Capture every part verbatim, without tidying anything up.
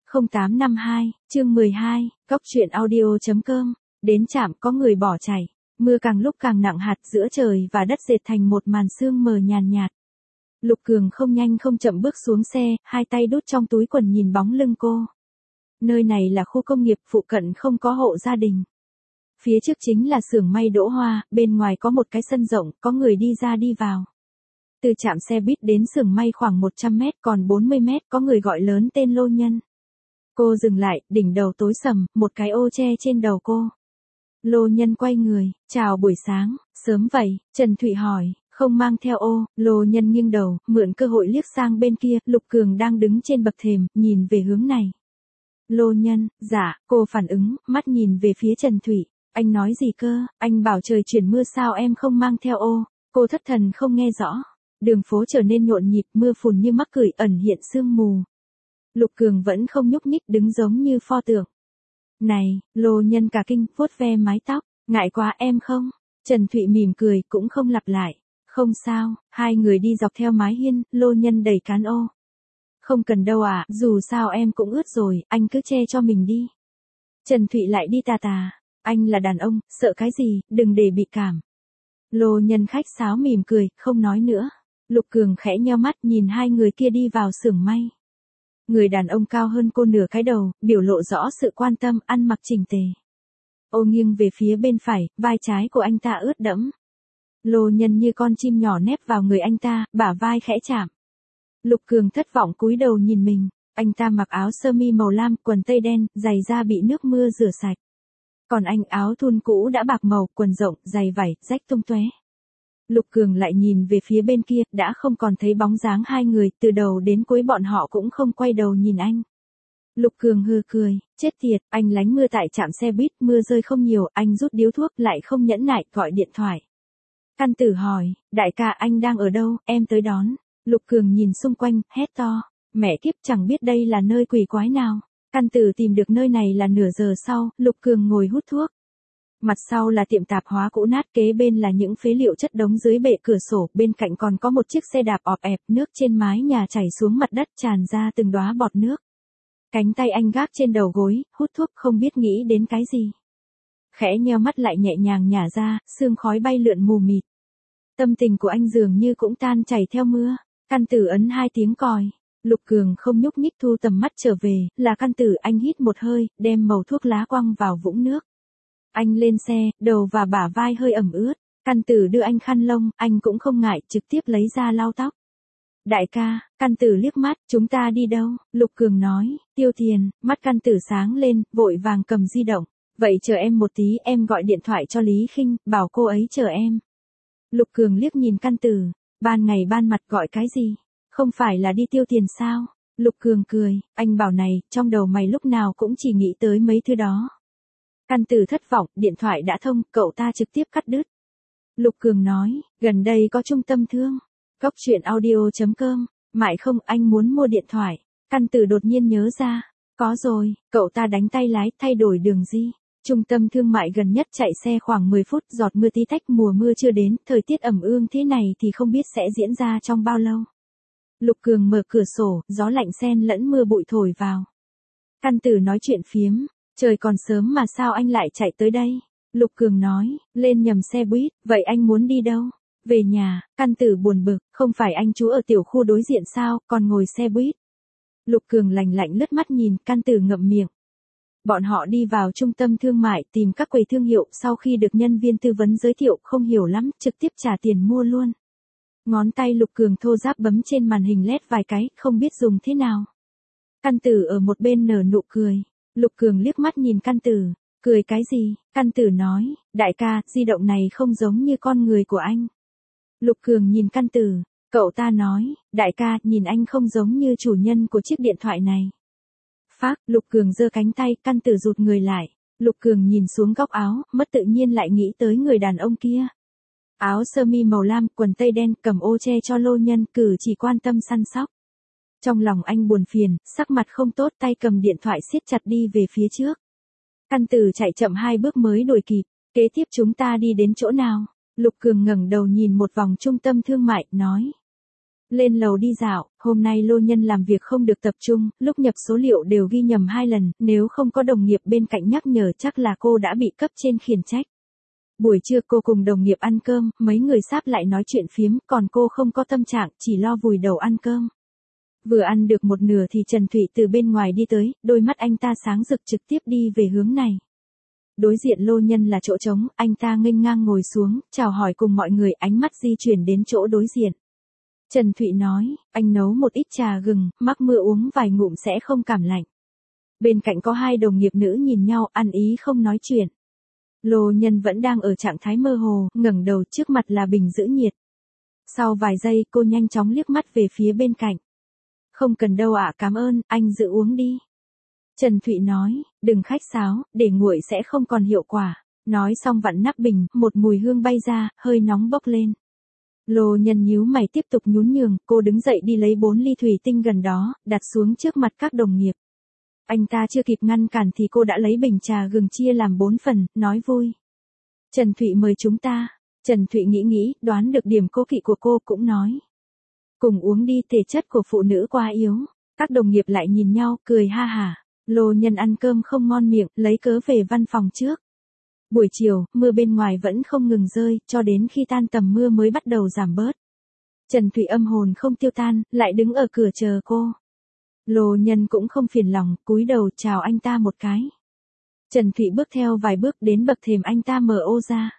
không tám năm hai, chương mười hai, Cóc truyện audio chấm com, đến trạm có người bỏ chạy, mưa càng lúc càng nặng hạt giữa trời và đất dệt thành một màn sương mờ nhàn nhạt. Lục Cường không nhanh không chậm bước xuống xe, hai tay đút trong túi quần nhìn bóng lưng cô. Nơi này là khu công nghiệp, phụ cận không có hộ gia đình. Phía trước chính là xưởng may đỗ hoa, bên ngoài có một cái sân rộng, có người đi ra đi vào. Từ trạm xe buýt đến xưởng may khoảng một trăm mét, còn bốn mươi mét có người gọi lớn tên Lô Nhân. Cô dừng lại, đỉnh đầu tối sầm, một cái ô che trên đầu cô. Lô Nhân quay người, chào buổi sáng, sớm vậy, Trần Thụy hỏi, không mang theo ô. Lô Nhân nghiêng đầu, mượn cơ hội liếc sang bên kia, Lục Cường đang đứng trên bậc thềm, nhìn về hướng này. Lô Nhân, dạ, cô phản ứng, mắt nhìn về phía Trần Thụy, anh nói gì cơ, anh bảo trời chuyển mưa sao em không mang theo ô. Cô thất thần không nghe rõ, đường phố trở nên nhộn nhịp, mưa phùn như mắc cửi ẩn hiện sương mù. Lục Cường vẫn không nhúc nhích, đứng giống như pho tượng. Này, Lô Nhân cả kinh, vuốt ve mái tóc, ngại quá em không? Trần Thụy mỉm cười, cũng không lặp lại. Không sao, hai người đi dọc theo mái hiên, Lô Nhân đẩy cán ô. Không cần đâu ạ, à, dù sao em cũng ướt rồi, anh cứ che cho mình đi. Trần Thụy lại đi tà tà, anh là đàn ông, sợ cái gì, đừng để bị cảm. Lô Nhân khách sáo mỉm cười, không nói nữa. Lục Cường khẽ nheo mắt nhìn hai người kia đi vào xưởng may. Người đàn ông cao hơn cô nửa cái đầu, biểu lộ rõ sự quan tâm, ăn mặc chỉnh tề. Ô nghiêng về phía bên phải, vai trái của anh ta ướt đẫm. Lô Nhân như con chim nhỏ nép vào người anh ta, bả vai khẽ chạm. Lục Cường thất vọng cúi đầu nhìn mình, anh ta mặc áo sơ mi màu lam, quần tây đen, giày da bị nước mưa rửa sạch. Còn anh áo thun cũ đã bạc màu, quần rộng, giày vải, rách tung tóe. Lục Cường lại nhìn về phía bên kia, đã không còn thấy bóng dáng hai người, từ đầu đến cuối bọn họ cũng không quay đầu nhìn anh. Lục Cường hừ cười, chết tiệt, anh lánh mưa tại trạm xe buýt, mưa rơi không nhiều, anh rút điếu thuốc lại không nhẫn nại, gọi điện thoại. Căn Tử hỏi, đại ca anh đang ở đâu, em tới đón. Lục Cường nhìn xung quanh, hét to, mẹ kiếp chẳng biết đây là nơi quỷ quái nào. Căn Tử tìm được nơi này là nửa giờ sau, Lục Cường ngồi hút thuốc. Mặt sau là tiệm tạp hóa cũ nát, kế bên là những phế liệu chất đống dưới bệ cửa sổ, bên cạnh còn có một chiếc xe đạp ọp ẹp, nước trên mái nhà chảy xuống mặt đất tràn ra từng đóa bọt nước. Cánh tay anh gác trên đầu gối, hút thuốc không biết nghĩ đến cái gì. Khẽ nheo mắt lại nhẹ nhàng nhả ra, sương khói bay lượn mù mịt. Tâm tình của anh dường như cũng tan chảy theo mưa. Căn Tử ấn hai tiếng còi. Lục Cường không nhúc nhích, thu tầm mắt trở về, là Căn Tử. Anh hít một hơi, đem mẩu thuốc lá quăng vào vũng nước. Anh lên xe, đầu và bả vai hơi ẩm ướt. Căn Tử đưa anh khăn lông, anh cũng không ngại, trực tiếp lấy ra lau tóc. Đại ca, Căn Tử liếc mắt, chúng ta đi đâu? Lục Cường nói, Tiêu Tiền. Mắt Căn Tử sáng lên, vội vàng cầm di động. Vậy chờ em một tí, em gọi điện thoại cho Lý Khinh, bảo cô ấy chờ em. Lục Cường liếc nhìn Căn Tử, ban ngày ban mặt gọi cái gì? Không phải là đi tiêu tiền sao? Lục Cường cười, anh bảo này, trong đầu mày lúc nào cũng chỉ nghĩ tới mấy thứ đó. Căn Tử thất vọng, điện thoại đã thông, cậu ta trực tiếp cắt đứt. Lục Cường nói, gần đây có trung tâm thương. Cóc truyện audio chấm com, mãi không, anh muốn mua điện thoại. Căn Tử đột nhiên nhớ ra, có rồi, cậu ta đánh tay lái, thay đổi đường di. Trung tâm thương mại gần nhất chạy xe khoảng mười phút, giọt mưa tí tách, mùa mưa chưa đến, thời tiết ẩm ương thế này thì không biết sẽ diễn ra trong bao lâu. Lục Cường mở cửa sổ, gió lạnh xen lẫn mưa bụi thổi vào. Căn Tử nói chuyện phiếm, trời còn sớm mà sao anh lại chạy tới đây? Lục Cường nói, lên nhầm xe buýt, vậy anh muốn đi đâu? Về nhà. Căn Tử buồn bực, không phải anh trú ở tiểu khu đối diện sao, còn ngồi xe buýt. Lục Cường lạnh lạnh lướt mắt nhìn, Căn Tử ngậm miệng. Bọn họ đi vào trung tâm thương mại, tìm các quầy thương hiệu, sau khi được nhân viên tư vấn giới thiệu, không hiểu lắm, trực tiếp trả tiền mua luôn. Ngón tay Lục Cường thô ráp bấm trên màn hình led vài cái, không biết dùng thế nào. Căn Tử ở một bên nở nụ cười. Lục Cường liếc mắt nhìn Căn Tử, cười cái gì? Căn Tử nói, đại ca, di động này không giống như con người của anh. Lục Cường nhìn Căn Tử, cậu ta nói, đại ca, nhìn anh không giống như chủ nhân của chiếc điện thoại này. Phác, Lục Cường giơ cánh tay, Căn Tử rụt người lại. Lục Cường nhìn xuống góc áo, mất tự nhiên lại nghĩ tới người đàn ông kia. Áo sơ mi màu lam, quần tây đen, cầm ô che cho Lô Nhân, cử chỉ quan tâm săn sóc. Trong lòng anh buồn phiền, sắc mặt không tốt, tay cầm điện thoại siết chặt đi về phía trước. Căn Tử chạy chậm hai bước mới đuổi kịp. Kế tiếp chúng ta đi đến chỗ nào? Lục Cường ngẩng đầu nhìn một vòng trung tâm thương mại, nói. Lên lầu đi dạo, hôm nay Lô Nhân làm việc không được tập trung, lúc nhập số liệu đều ghi nhầm hai lần, nếu không có đồng nghiệp bên cạnh nhắc nhở chắc là cô đã bị cấp trên khiển trách. Buổi trưa cô cùng đồng nghiệp ăn cơm, mấy người sáp lại nói chuyện phiếm, còn cô không có tâm trạng, chỉ lo vùi đầu ăn cơm. Vừa ăn được một nửa thì Trần Thụy từ bên ngoài đi tới, đôi mắt anh ta sáng rực trực tiếp đi về hướng này. Đối diện Lô Nhân là chỗ trống, anh ta nghênh ngang ngồi xuống, chào hỏi cùng mọi người, ánh mắt di chuyển đến chỗ đối diện. Trần Thụy nói, anh nấu một ít trà gừng, mắc mưa uống vài ngụm sẽ không cảm lạnh. Bên cạnh có hai đồng nghiệp nữ nhìn nhau, ăn ý không nói chuyện. Lô Nhân vẫn đang ở trạng thái mơ hồ, ngẩng đầu, trước mặt là bình giữ nhiệt. Sau vài giây cô nhanh chóng liếc mắt về phía bên cạnh. Không cần đâu ạ, cảm ơn, anh giữ uống đi. Trần Thụy nói, đừng khách sáo, để nguội sẽ không còn hiệu quả. Nói xong vặn nắp bình, một mùi hương bay ra, hơi nóng bốc lên. Lô Nhân nhíu mày tiếp tục nhún nhường, cô đứng dậy đi lấy bốn ly thủy tinh gần đó, đặt xuống trước mặt các đồng nghiệp. Anh ta chưa kịp ngăn cản thì cô đã lấy bình trà gừng chia làm bốn phần, nói vui. Trần Thụy mời chúng ta. Trần Thụy nghĩ nghĩ, đoán được điểm cố kỵ của cô cũng nói. Cùng uống đi, thể chất của phụ nữ quá yếu. Các đồng nghiệp lại nhìn nhau, cười ha hả. Lô Nhân ăn cơm không ngon miệng, lấy cớ về văn phòng trước. Buổi chiều, mưa bên ngoài vẫn không ngừng rơi, cho đến khi tan tầm mưa mới bắt đầu giảm bớt. Trần Thụy âm hồn không tiêu tan, lại đứng ở cửa chờ cô. Lô Nhân cũng không phiền lòng, cúi đầu chào anh ta một cái. Trần Thụy bước theo vài bước đến bậc thềm, anh ta mở ô ra.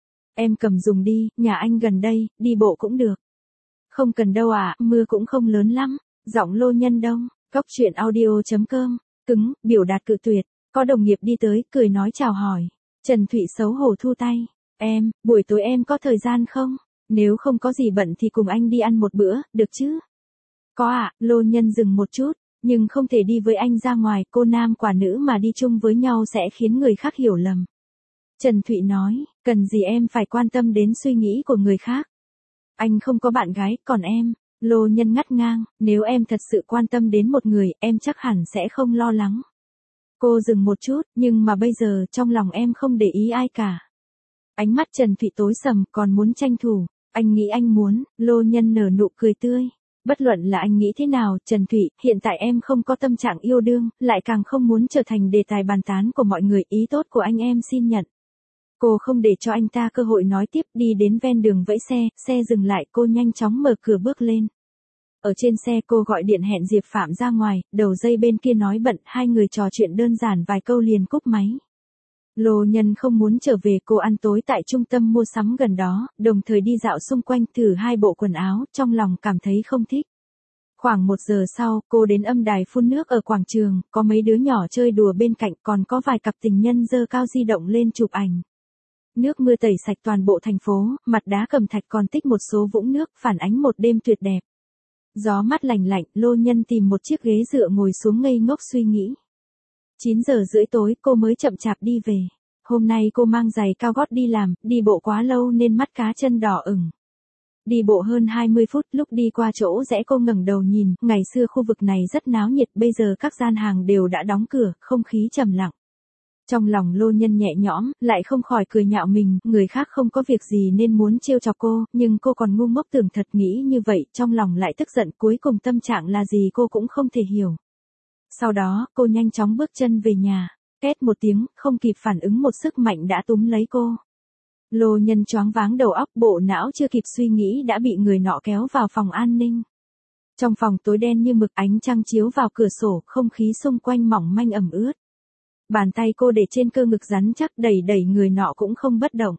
Em cầm dùng đi, nhà anh gần đây, đi bộ cũng được. Không cần đâu ạ, à, mưa cũng không lớn lắm. Giọng Lô Nhân đông, cóc truyện audio chấm com, cứng, biểu đạt cự tuyệt. Có đồng nghiệp đi tới, cười nói chào hỏi. Trần Thụy xấu hổ thu tay. Em, buổi tối em có thời gian không? Nếu không có gì bận thì cùng anh đi ăn một bữa, được chứ? Có ạ, à, Lô Nhân dừng một chút, nhưng không thể đi với anh ra ngoài, cô nam quả nữ mà đi chung với nhau sẽ khiến người khác hiểu lầm. Trần Thụy nói, cần gì em phải quan tâm đến suy nghĩ của người khác? Anh không có bạn gái, còn em? Lô Nhân ngắt ngang, nếu em thật sự quan tâm đến một người, em chắc hẳn sẽ không lo lắng. Cô dừng một chút, nhưng mà bây giờ trong lòng em không để ý ai cả. Ánh mắt Trần Thụy tối sầm, còn muốn tranh thủ. Anh nghĩ anh muốn, Lô Nhân nở nụ cười tươi. Bất luận là anh nghĩ thế nào, Trần Thụy, hiện tại em không có tâm trạng yêu đương, lại càng không muốn trở thành đề tài bàn tán của mọi người, ý tốt của anh em xin nhận. Cô không để cho anh ta cơ hội nói tiếp, đi đến ven đường vẫy xe, xe dừng lại, cô nhanh chóng mở cửa bước lên. Ở trên xe cô gọi điện hẹn Diệp Phạm ra ngoài, đầu dây bên kia nói bận, hai người trò chuyện đơn giản vài câu liền cúp máy. Lô Nhân không muốn trở về, cô ăn tối tại trung tâm mua sắm gần đó, đồng thời đi dạo xung quanh thử hai bộ quần áo, trong lòng cảm thấy không thích. Khoảng một giờ sau, cô đến âm đài phun nước ở quảng trường, có mấy đứa nhỏ chơi đùa bên cạnh, còn có vài cặp tình nhân giơ cao di động lên chụp ảnh. Nước mưa tẩy sạch toàn bộ thành phố, mặt đá cẩm thạch còn tích một số vũng nước, phản ánh một đêm tuyệt đẹp. Gió mát lành lạnh, Lô Nhân tìm một chiếc ghế dựa ngồi xuống ngây ngốc suy nghĩ. chín giờ rưỡi tối cô mới chậm chạp đi về. Hôm nay cô mang giày cao gót đi làm, đi bộ quá lâu nên mắt cá chân đỏ ửng. Đi bộ hơn hai mươi phút, lúc đi qua chỗ rẽ cô ngẩng đầu nhìn, ngày xưa khu vực này rất náo nhiệt, bây giờ các gian hàng đều đã đóng cửa, không khí trầm lặng. Trong lòng Lô Nhân nhẹ nhõm, lại không khỏi cười nhạo mình, người khác không có việc gì nên muốn trêu chọc cô, nhưng cô còn ngu ngốc tưởng thật nghĩ như vậy, trong lòng lại tức giận, cuối cùng tâm trạng là gì cô cũng không thể hiểu. Sau đó, cô nhanh chóng bước chân về nhà, két một tiếng, không kịp phản ứng một sức mạnh đã túm lấy cô. Lô Nhân choáng váng đầu óc, bộ não chưa kịp suy nghĩ đã bị người nọ kéo vào phòng an ninh. Trong phòng tối đen như mực, ánh trăng chiếu vào cửa sổ, không khí xung quanh mỏng manh ẩm ướt. Bàn tay cô để trên cơ ngực rắn chắc, đẩy đẩy người nọ cũng không bất động.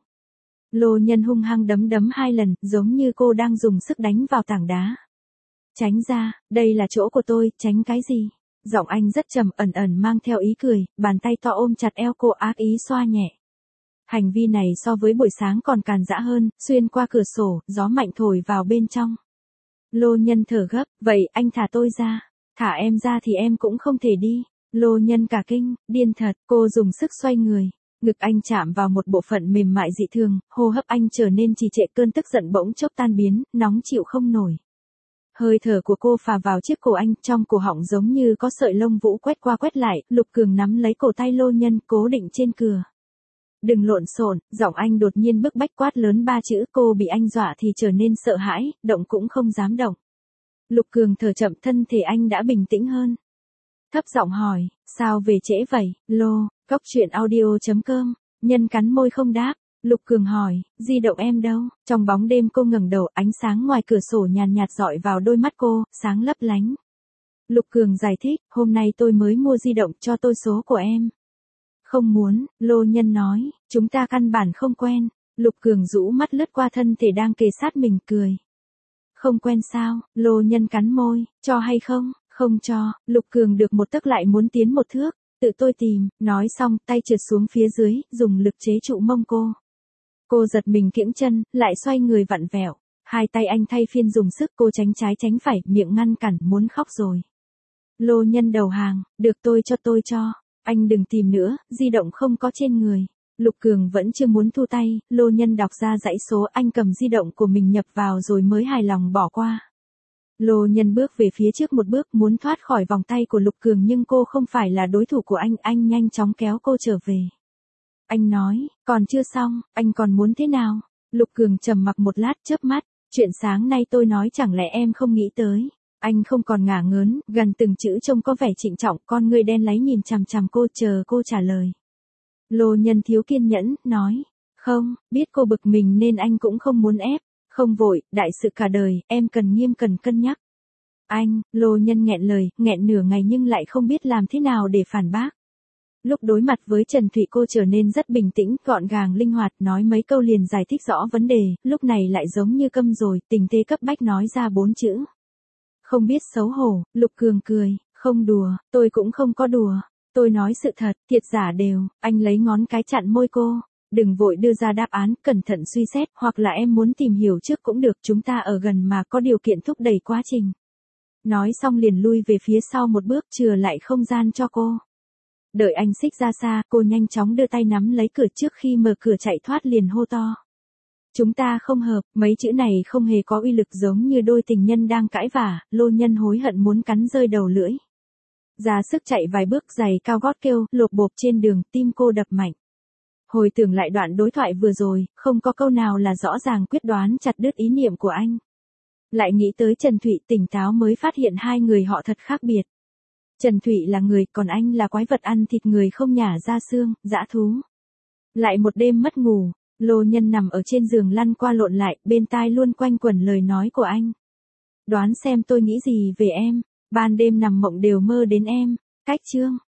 Lô Nhân hung hăng đấm đấm hai lần, giống như cô đang dùng sức đánh vào tảng đá. Tránh ra, đây là chỗ của tôi, tránh cái gì? Giọng anh rất trầm, ẩn ẩn mang theo ý cười, bàn tay to ôm chặt eo cô, ác ý xoa nhẹ. Hành vi này so với buổi sáng còn càn dã hơn, xuyên qua cửa sổ, gió mạnh thổi vào bên trong. Lô Nhân thở gấp, vậy anh thả tôi ra. Thả em ra thì em cũng không thể đi. Lô Nhân cả kinh, điên thật, cô dùng sức xoay người. Ngực anh chạm vào một bộ phận mềm mại dị thường, hô hấp anh trở nên trì trệ, cơn tức giận bỗng chốc tan biến, nóng chịu không nổi. Hơi thở của cô phà vào chiếc cổ anh, trong cổ họng giống như có sợi lông vũ quét qua quét lại, Lục Cường nắm lấy cổ tay Lô Nhân, cố định trên cửa. Đừng lộn xộn, giọng anh đột nhiên bức bách quát lớn ba chữ, cô bị anh dọa thì trở nên sợ hãi, động cũng không dám động. Lục Cường thở chậm, thân thể anh đã bình tĩnh hơn. Thấp giọng hỏi, sao về trễ vậy, Lô, cốc truyện audio chấm com, Nhân cắn môi không đáp. Lục Cường hỏi, di động em đâu? Trong bóng đêm cô ngẩng đầu, ánh sáng ngoài cửa sổ nhàn nhạt dọi vào đôi mắt cô, sáng lấp lánh. Lục Cường giải thích, hôm nay tôi mới mua di động, cho tôi số của em. Không muốn, Lô Nhân nói, chúng ta căn bản không quen. Lục Cường rũ mắt lướt qua thân thể đang kề sát mình, cười. Không quen sao? Lô Nhân cắn môi, cho hay không? Không cho. Lục Cường được một tấc lại muốn tiến một thước, tự tôi tìm, nói xong, tay trượt xuống phía dưới, dùng lực chế trụ mông cô. Cô giật mình kiễng chân, lại xoay người vặn vẹo. Hai tay anh thay phiên dùng sức, cô tránh trái tránh phải, miệng ngăn cản, muốn khóc rồi. Lô Nhân đầu hàng, được tôi cho tôi cho. Anh đừng tìm nữa, di động không có trên người. Lục Cường vẫn chưa muốn thu tay, Lô Nhân đọc ra dãy số, anh cầm di động của mình nhập vào rồi mới hài lòng bỏ qua. Lô Nhân bước về phía trước một bước, muốn thoát khỏi vòng tay của Lục Cường, nhưng cô không phải là đối thủ của anh, anh nhanh chóng kéo cô trở về. Anh nói, còn chưa xong, anh còn muốn thế nào? Lục Cường trầm mặc một lát, chớp mắt, chuyện sáng nay tôi nói chẳng lẽ em không nghĩ tới? Anh không còn ngả ngớn, gần từng chữ trông có vẻ trịnh trọng, con ngươi đen láy nhìn chằm chằm cô, chờ cô trả lời. Lô Nhân thiếu kiên nhẫn, nói, không, biết cô bực mình nên anh cũng không muốn ép, không vội, đại sự cả đời, em cần nghiêm cần cân nhắc. Anh, Lô Nhân nghẹn lời, nghẹn nửa ngày nhưng lại không biết làm thế nào để phản bác. Lúc đối mặt với Trần Thụy cô trở nên rất bình tĩnh, gọn gàng linh hoạt, nói mấy câu liền giải thích rõ vấn đề, lúc này lại giống như câm rồi, tình thế cấp bách nói ra bốn chữ. Không biết xấu hổ. Lục Cường cười, không đùa, tôi cũng không có đùa. Tôi nói sự thật, thiệt giả đều. Anh lấy ngón cái chặn môi cô. Đừng vội đưa ra đáp án, cẩn thận suy xét, hoặc là em muốn tìm hiểu trước cũng được, chúng ta ở gần mà, có điều kiện thúc đẩy quá trình. Nói xong liền lui về phía sau một bước, chừa lại không gian cho cô. Đợi anh xích ra xa, cô nhanh chóng đưa tay nắm lấy cửa, trước khi mở cửa chạy thoát liền hô to. Chúng ta không hợp, mấy chữ này không hề có uy lực, giống như đôi tình nhân đang cãi vả. Lô Nhân hối hận muốn cắn rơi đầu lưỡi. Ra sức chạy vài bước, giày cao gót kêu, lộp bộp trên đường, tim cô đập mạnh. Hồi tưởng lại đoạn đối thoại vừa rồi, không có câu nào là rõ ràng quyết đoán chặt đứt ý niệm của anh. Lại nghĩ tới Trần Thụy, tỉnh táo mới phát hiện hai người họ thật khác biệt. Trần Thụy là người, còn anh là quái vật ăn thịt người không nhả ra xương, dã thú. Lại một đêm mất ngủ, Lô Nhân nằm ở trên giường lăn qua lộn lại, bên tai luôn quanh quẩn lời nói của anh. Đoán xem tôi nghĩ gì về em, ban đêm nằm mộng đều mơ đến em. Cách chương